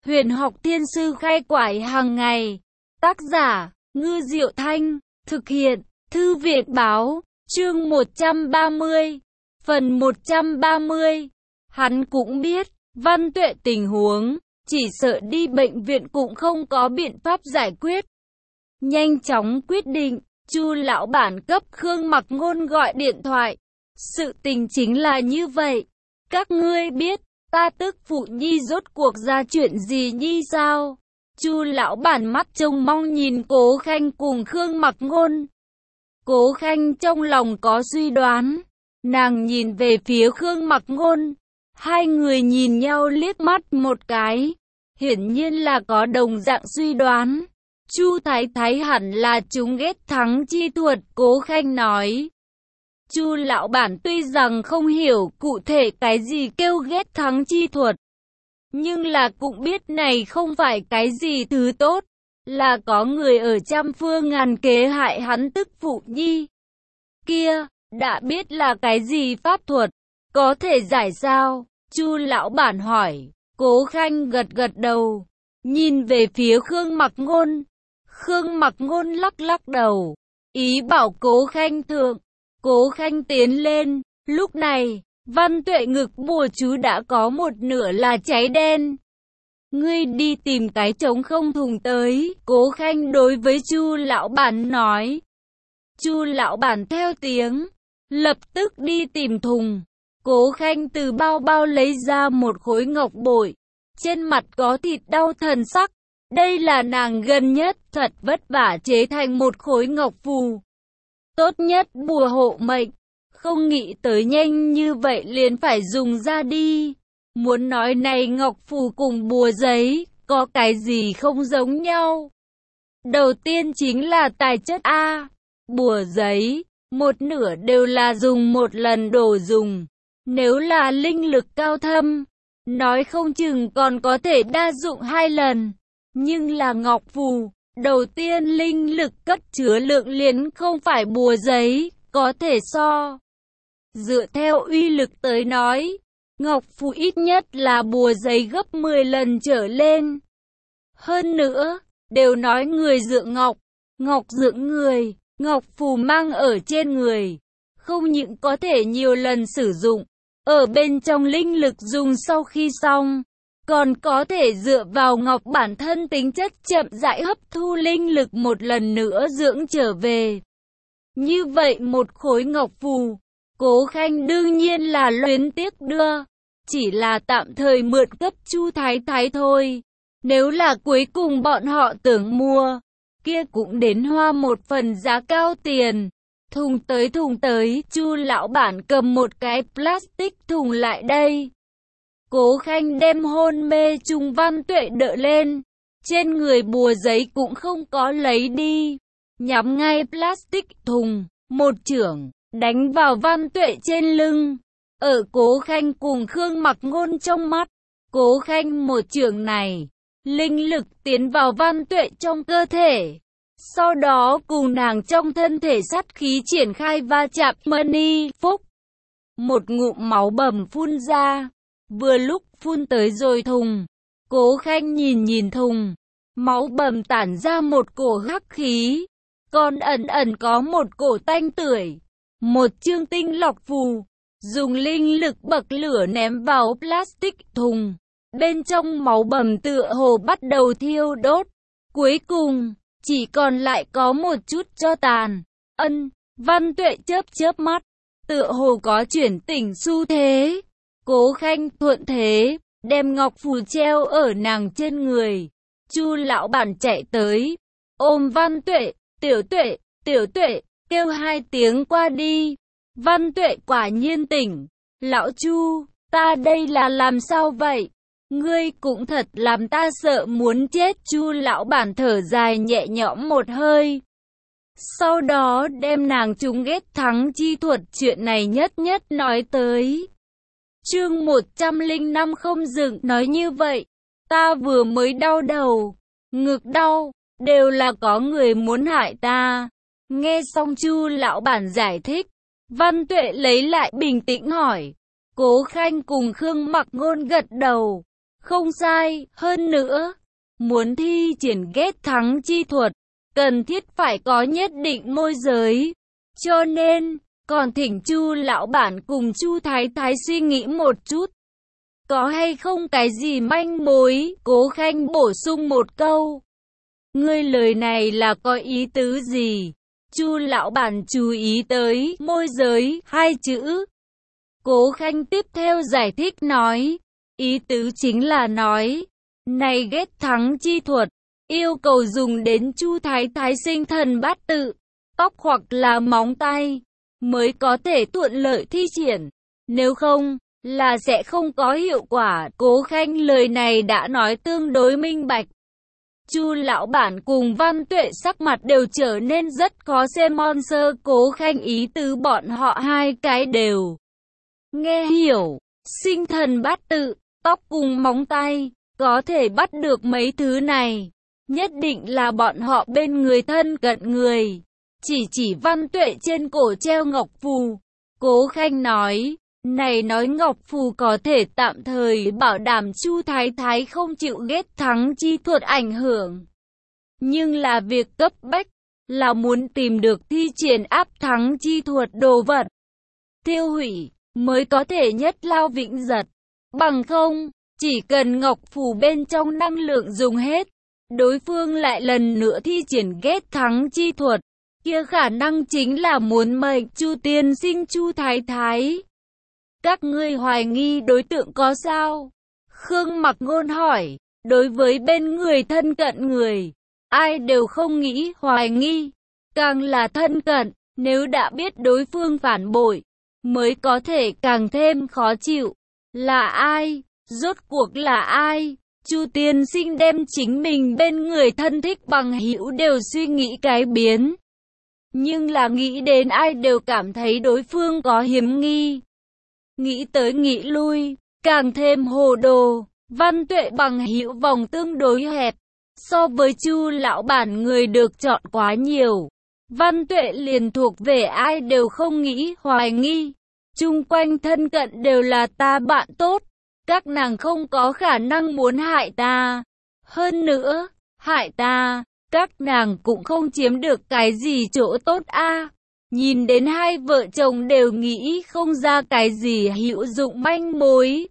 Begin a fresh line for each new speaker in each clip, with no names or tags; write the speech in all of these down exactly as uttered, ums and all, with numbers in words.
Huyền học thiên sư khai quải hàng ngày. Tác giả, Ngư Diệu Thanh. Thực hiện, Thư viện báo. Chương một trăm ba mươi. Phần một trăm ba mươi. Hắn cũng biết, Văn Tuệ tình huống, chỉ sợ đi bệnh viện cũng không có biện pháp giải quyết. Nhanh chóng quyết định, Chu lão bản cấp Khương Mặc Ngôn gọi điện thoại. Sự tình chính là như vậy. Các ngươi biết, ta tức phụ nhi rốt cuộc ra chuyện gì nhi sao? Chu lão bản mắt trông mong nhìn Cố Khanh cùng Khương Mặc Ngôn. Cố Khanh trong lòng có suy đoán. Nàng nhìn về phía Khương Mặc Ngôn. Hai người nhìn nhau liếc mắt một cái. Hiển nhiên là có đồng dạng suy đoán. Chu Thái Thái hẳn là chúng ghét thắng chi thuật, Cố Khanh nói. Chu lão bản tuy rằng không hiểu cụ thể cái gì kêu ghét thắng chi thuật, nhưng là cũng biết này không phải cái gì thứ tốt, là có người ở trăm phương ngàn kế hại hắn tức phụ nhi. Kia, đã biết là cái gì pháp thuật, có thể giải sao? Chu lão bản hỏi. Cố Khanh gật gật đầu, nhìn về phía Khương Mặc Ngôn. Khương Mặc Ngôn lắc lắc đầu, ý bảo Cố Khanh thượng. Cố Khanh tiến lên, lúc này, Văn Tuệ ngực bùa chú đã có một nửa là cháy đen. Ngươi đi tìm cái trống không thùng tới, Cố Khanh đối với Chu lão bản nói. Chu lão bản theo tiếng, lập tức đi tìm thùng. Cố Khanh từ bao bao lấy ra một khối ngọc bội, trên mặt có thịt đau thần sắc. Đây là nàng gần nhất thật vất vả chế thành một khối ngọc phù. Tốt nhất bùa hộ mệnh, không nghĩ tới nhanh như vậy liền phải dùng ra đi. Muốn nói này ngọc phù cùng bùa giấy, có cái gì không giống nhau? Đầu tiên chính là tài chất A. Bùa giấy, một nửa đều là dùng một lần đồ dùng. Nếu là linh lực cao thâm, nói không chừng còn có thể đa dụng hai lần. Nhưng là ngọc phù, đầu tiên linh lực cất chứa lượng liền không phải bùa giấy, có thể so. Dựa theo uy lực tới nói, ngọc phù ít nhất là bùa giấy gấp mười lần trở lên. Hơn nữa, đều nói người dựa ngọc, ngọc dựa người, ngọc phù mang ở trên người. Không những có thể nhiều lần sử dụng, ở bên trong linh lực dùng sau khi xong, còn có thể dựa vào ngọc bản thân tính chất chậm rãi hấp thu linh lực một lần nữa dưỡng trở về. Như vậy một khối ngọc phù, Cố Khanh đương nhiên là luyến tiếc đưa, chỉ là tạm thời mượn cấp Chu Thái Thái thôi. Nếu là cuối cùng bọn họ tưởng mua, kia cũng đến hoa một phần giá cao tiền. Thùng tới thùng tới, Chu lão bản cầm một cái plastic thùng lại đây. Cố Khanh đem hôn mê trung Văn Tuệ đỡ lên, trên người bùa giấy cũng không có lấy đi, nhắm ngay plastic thùng, một chưởng đánh vào Văn Tuệ trên lưng. Ở Cố Khanh cùng Khương Mặc Ngôn trong mắt, Cố Khanh một chưởng này, linh lực tiến vào Văn Tuệ trong cơ thể, sau đó cùng nàng trong thân thể sát khí triển khai va chạm. Money phúc, một ngụm máu bầm phun ra. Vừa lúc phun tới rồi thùng, Cố Khanh nhìn nhìn thùng, máu bầm tản ra một cổ hắc khí, còn ẩn ẩn có một cổ tanh tưởi. Một chương tinh lọc phù, dùng linh lực bậc lửa ném vào plastic thùng, bên trong máu bầm tựa hồ bắt đầu thiêu đốt. Cuối cùng, chỉ còn lại có một chút tro tàn. Ân, Văn Tuệ chớp chớp mắt, tựa hồ có chuyển tỉnh xu thế. Cố Khanh thuận thế, đem ngọc phù treo ở nàng trên người. Chu lão bản chạy tới, ôm Văn Tuệ, Tiểu Tuệ, Tiểu Tuệ, kêu hai tiếng qua đi. Văn Tuệ quả nhiên tỉnh. Lão Chu, ta đây là làm sao vậy? Ngươi cũng thật làm ta sợ muốn chết. Chu lão bản thở dài nhẹ nhõm một hơi. Sau đó đem nàng chúng ghét thắng chi thuật chuyện này nhất nhất nói tới. Chương một trăm lẻ năm không dừng nói như vậy, ta vừa mới đau đầu, ngực đau, đều là có người muốn hại ta. Nghe xong Chu lão bản giải thích, Văn Tuệ lấy lại bình tĩnh hỏi. Cố Khanh cùng Khương Mặc Ngôn gật đầu. Không sai, hơn nữa, muốn thi triển ghét thắng chi thuật, cần thiết phải có nhất định môi giới. Cho nên, còn thỉnh Chu lão bản cùng Chu Thái Thái suy nghĩ một chút. Có hay không cái gì manh mối, Cố Khanh bổ sung một câu. Ngươi lời này là có ý tứ gì? Chu lão bản chú ý tới môi giới hai chữ. Cố Khanh tiếp theo giải thích nói, ý tứ chính là nói, này ghét thắng chi thuật, yêu cầu dùng đến Chu Thái Thái sinh thần bát tự, tóc hoặc là móng tay, mới có thể thuận lợi thi triển, nếu không, là sẽ không có hiệu quả. Cố Khanh lời này đã nói tương đối minh bạch. Chu lão bản cùng Văn Tuệ sắc mặt đều trở nên rất khó xem. Monster Cố Khanh ý tứ bọn họ hai cái đều nghe hiểu, sinh thần bát tự, tóc cùng móng tay, có thể bắt được mấy thứ này, nhất định là bọn họ bên người thân cận người. Chỉ chỉ Văn Tuệ trên cổ treo ngọc phù, Cố Khanh nói, này nói ngọc phù có thể tạm thời bảo đảm Chu Thái Thái không chịu ghét thắng chi thuật ảnh hưởng. Nhưng là việc cấp bách, là muốn tìm được thi triển áp thắng chi thuật đồ vật, tiêu hủy, mới có thể nhất lao vĩnh giật. Bằng không, chỉ cần ngọc phù bên trong năng lượng dùng hết, đối phương lại lần nữa thi triển ghét thắng chi thuật, kia khả năng chính là muốn mệnh Chu tiên sinh Chu Thái Thái. Các ngươi hoài nghi đối tượng có sao? Khương Mặc Ngôn hỏi, đối với bên người thân cận người, ai đều không nghĩ hoài nghi, càng là thân cận, nếu đã biết đối phương phản bội, mới có thể càng thêm khó chịu. Là ai? Rốt cuộc là ai? Chu tiên sinh đem chính mình bên người thân thích bằng hữu đều suy nghĩ cái biến. Nhưng là nghĩ đến ai đều cảm thấy đối phương có hiểm nghi. Nghĩ tới nghĩ lui, càng thêm hồ đồ. Văn Tuệ bằng hữu vòng tương đối hẹp, so với Chu lão bản người được chọn quá nhiều. Văn Tuệ liền thuộc về ai đều không nghĩ hoài nghi. Chung quanh thân cận đều là ta bạn tốt, các nàng không có khả năng muốn hại ta. Hơn nữa, hại ta, các nàng cũng không chiếm được cái gì chỗ tốt a. Nhìn đến hai vợ chồng đều nghĩ không ra cái gì hữu dụng manh mối.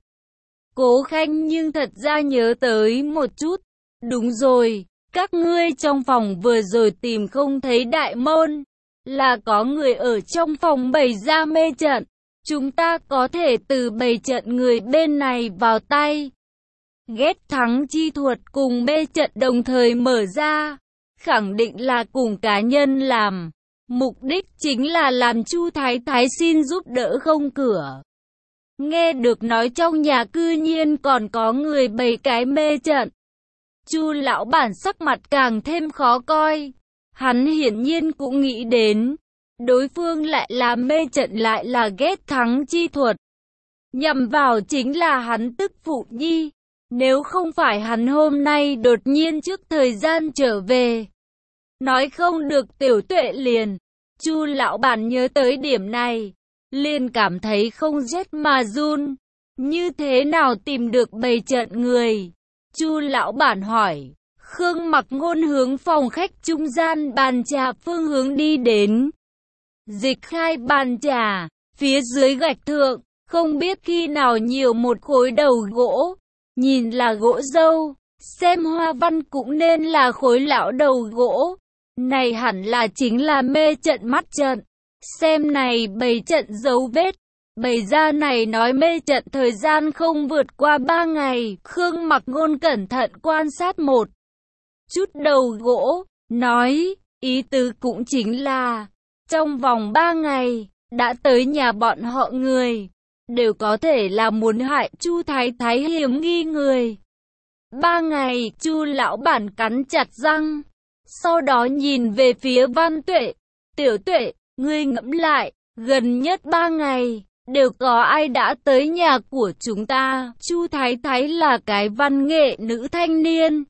Cố Khanh nhưng thật ra nhớ tới một chút. Đúng rồi, các ngươi trong phòng vừa rồi tìm không thấy đại môn, là có người ở trong phòng bày ra mê trận. Chúng ta có thể từ bày trận người bên này vào tay. Ghét thắng chi thuật cùng mê trận đồng thời mở ra, khẳng định là cùng cá nhân làm. Mục đích chính là làm Chu Thái Thái xin giúp đỡ không cửa. Nghe được nói trong nhà cư nhiên còn có người bày cái mê trận. Chu lão bản sắc mặt càng thêm khó coi. Hắn hiển nhiên cũng nghĩ đến, đối phương lại là mê trận lại là ghét thắng chi thuật. Nhằm vào chính là hắn tức phụ nhi. Nếu không phải hắn hôm nay đột nhiên trước thời gian trở về, nói không được Tiểu Tuệ liền. Chu lão bản nhớ tới điểm này, liền cảm thấy không rét mà run. Như thế nào tìm được bày trận người? Chu lão bản hỏi. Khương Mặc Ngôn hướng phòng khách trung gian bàn trà phương hướng đi đến. Dịch khai bàn trà, phía dưới gạch thượng, không biết khi nào nhiều một khối đầu gỗ. Nhìn là gỗ dâu, xem hoa văn cũng nên là khối lão đầu gỗ. Này hẳn là chính là mê trận mắt trận. Xem này bày trận dấu vết. Bày ra này nói mê trận thời gian không vượt qua ba ngày. Khương Mặc Ngôn cẩn thận quan sát một chút đầu gỗ, nói, ý tứ cũng chính là, trong vòng ba ngày, đã tới nhà bọn họ người, đều có thể là muốn hại Chu Thái Thái hiểm nghi người. Ba ngày, Chu lão bản cắn chặt răng. Sau đó nhìn về phía Văn Tuệ. Tiểu Tuệ, ngươi ngẫm lại, gần nhất ba ngày, đều có ai đã tới nhà của chúng ta. Chu Thái Thái là cái văn nghệ nữ thanh niên.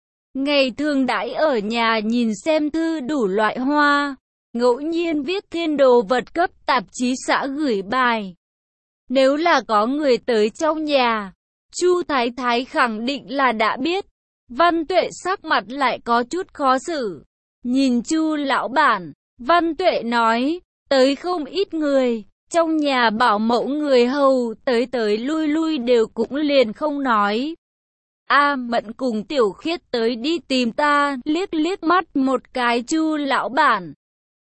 Ngày thường đãi ở nhà nhìn xem thư đủ loại hoa. Ngẫu nhiên viết thiên đồ vật cấp tạp chí xã gửi bài. Nếu là có người tới trong nhà, Chu Thái Thái khẳng định là đã biết. Văn Tuệ sắc mặt lại có chút khó xử. Nhìn Chu lão bản, Văn Tuệ nói, tới không ít người, trong nhà bảo mẫu người hầu, tới tới lui lui đều cũng liền không nói. A Mẫn cùng Tiểu Khiết tới đi tìm ta, liếc liếc mắt một cái Chu lão bản.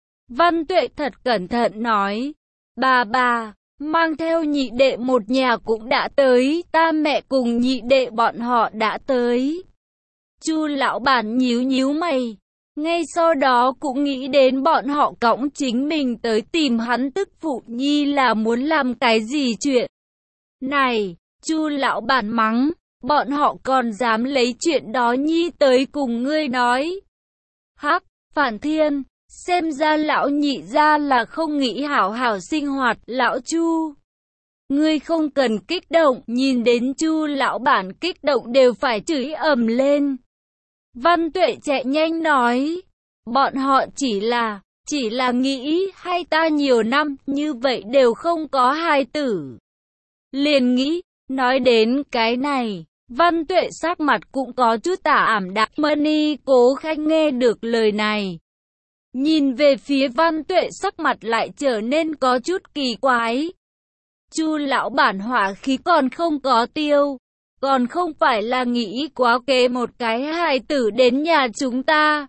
Văn Tuệ thật cẩn thận nói, bà bà, mang theo nhị đệ một nhà cũng đã tới, ta mẹ cùng nhị đệ bọn họ đã tới. Chu lão bản nhíu nhíu mày, ngay sau đó cũng nghĩ đến bọn họ cõng chính mình tới tìm hắn tức phụ nhi là muốn làm cái gì chuyện. Này, Chu lão bản mắng, bọn họ còn dám lấy chuyện đó nhi tới cùng ngươi nói. Hắc, Phản Thiên, xem ra lão nhị ra là không nghĩ hảo hảo sinh hoạt, lão Chu. Ngươi không cần kích động, nhìn đến Chu lão bản kích động đều phải chửi ầm lên. Văn Tuệ chạy nhanh nói, bọn họ chỉ là, chỉ là nghĩ hay ta nhiều năm như vậy đều không có hài tử. Liền nghĩ, nói đến cái này, Văn Tuệ sắc mặt cũng có chút tà ảm đạm. Mani Cố Khanh nghe được lời này, nhìn về phía Văn Tuệ sắc mặt lại trở nên có chút kỳ quái. Chu lão bản hỏa khí còn không có tiêu, còn không phải là nghĩ quá kế một cái hài tử đến nhà chúng ta.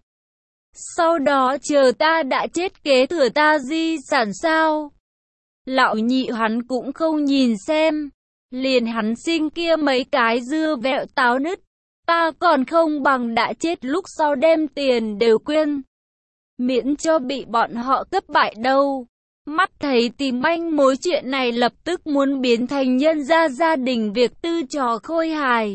Sau đó chờ ta đã chết kế thừa ta di sản sao? Lão nhị hắn cũng không nhìn xem, liền hắn sinh kia mấy cái dưa vẹo táo nứt, ta còn không bằng đã chết lúc sau đem tiền đều quên, miễn cho bị bọn họ cấp bại đâu. Mắt thấy tìm manh mối chuyện này lập tức muốn biến thành nhân gia gia đình việc tư trò khôi hài.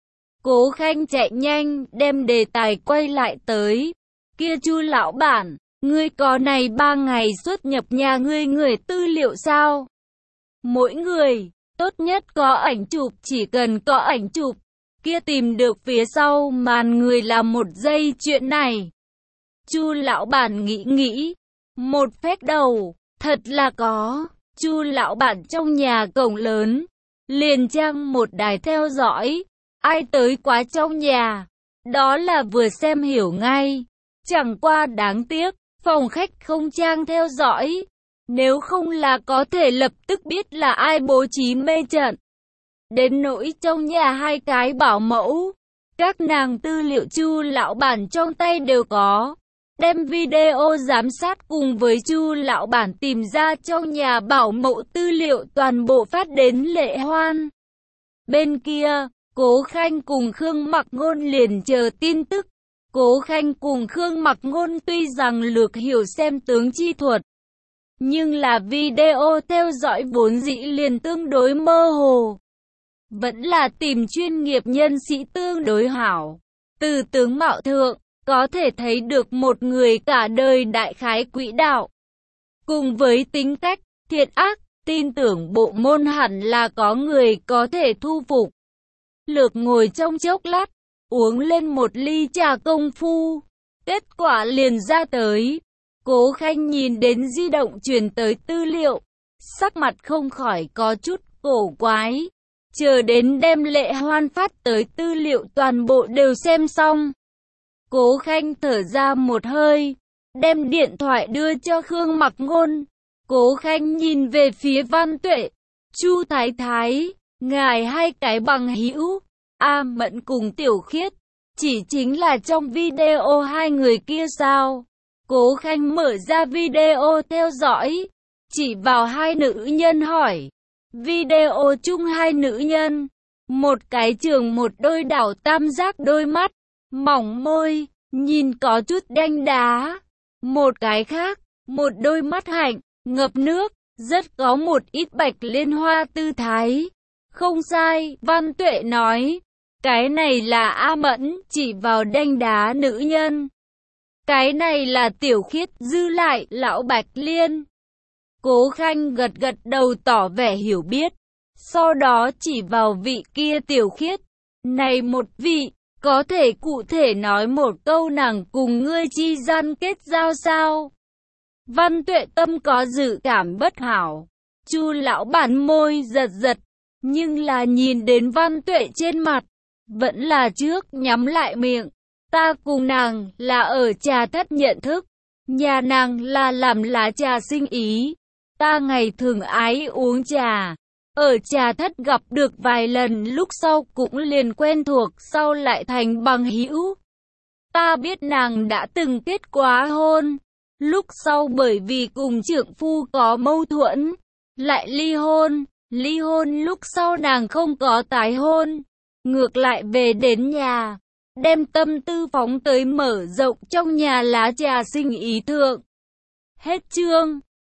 Cố Khanh chạy nhanh đem đề tài quay lại tới. Kia Chu lão bản, ngươi có này ba ngày xuất nhập nhà ngươi người tư liệu sao? Mỗi người, tốt nhất có ảnh chụp, chỉ cần có ảnh chụp. Kia tìm được phía sau màn người là một giây chuyện này. Chu lão bản nghĩ nghĩ, một phép đầu. Thật là có, Chu lão bản trong nhà cổng lớn, liền trang một đài theo dõi, ai tới quá trong nhà, đó là vừa xem hiểu ngay. Chẳng qua đáng tiếc, phòng khách không trang theo dõi, nếu không là có thể lập tức biết là ai bố trí mê trận. Đến nỗi trong nhà hai cái bảo mẫu, các nàng tư liệu Chu lão bản trong tay đều có. Đem video giám sát cùng với Chu lão bản tìm ra trong nhà bảo mẫu tư liệu toàn bộ phát đến Lệ Hoan. Bên kia, Cố Khanh cùng Khương Mặc Ngôn liền chờ tin tức. Cố Khanh cùng Khương Mặc Ngôn tuy rằng lược hiểu xem tướng chi thuật, nhưng là video theo dõi vốn dĩ liền tương đối mơ hồ. Vẫn là tìm chuyên nghiệp nhân sĩ tương đối hảo. Từ tướng mạo thượng, có thể thấy được một người cả đời đại khái quỹ đạo. Cùng với tính cách, thiện ác, tin tưởng bộ môn hẳn là có người có thể thu phục. Lược ngồi trong chốc lát, uống lên một ly trà công phu. Kết quả liền ra tới. Cố Khanh nhìn đến di động truyền tới tư liệu. Sắc mặt không khỏi có chút cổ quái. Chờ đến đem Lệ Hoan phát tới tư liệu toàn bộ đều xem xong. Cố Khanh thở ra một hơi, đem điện thoại đưa cho Khương Mặc Ngôn. Cố Khanh nhìn về phía Văn Tuệ, Chu Thái Thái, ngài hai cái bằng hữu, A Mẫn cùng Tiểu Khiết, chỉ chính là trong video hai người kia sao? Cố Khanh mở ra video theo dõi, chỉ vào hai nữ nhân hỏi. Video chung hai nữ nhân, một cái trường một đôi đảo tam giác đôi mắt, mỏng môi, nhìn có chút đanh đá. Một cái khác, một đôi mắt hạnh, ngập nước, rất có một ít bạch liên hoa tư thái. Không sai, Văn Tuệ nói, cái này là A Mẫn, chỉ vào đanh đá nữ nhân. Cái này là Tiểu Khiết, dư lại, lão Bạch Liên. Cố Khanh gật gật đầu tỏ vẻ hiểu biết, sau đó chỉ vào vị kia Tiểu Khiết. Này một vị, có thể cụ thể nói một câu nàng cùng ngươi chi gian kết giao sao? Văn Tuệ tâm có dự cảm bất hảo. Chu lão bản môi giật giật, Nhưng là nhìn đến Văn Tuệ trên mặt, vẫn là trước nhắm lại miệng. Ta cùng nàng là ở trà thất nhận thức, nhà nàng là làm lá trà sinh ý. Ta ngày thường ái uống trà, ở trà thất gặp được vài lần, lúc sau cũng liền quen thuộc, sau lại thành bằng hữu. Ta biết nàng đã từng kết quá hôn, lúc sau bởi vì cùng trượng phu có mâu thuẫn, lại ly hôn. Ly hôn lúc sau nàng không có tái hôn, ngược lại về đến nhà, đem tâm tư phóng tới mở rộng trong nhà lá trà sinh ý thượng. Hết chương.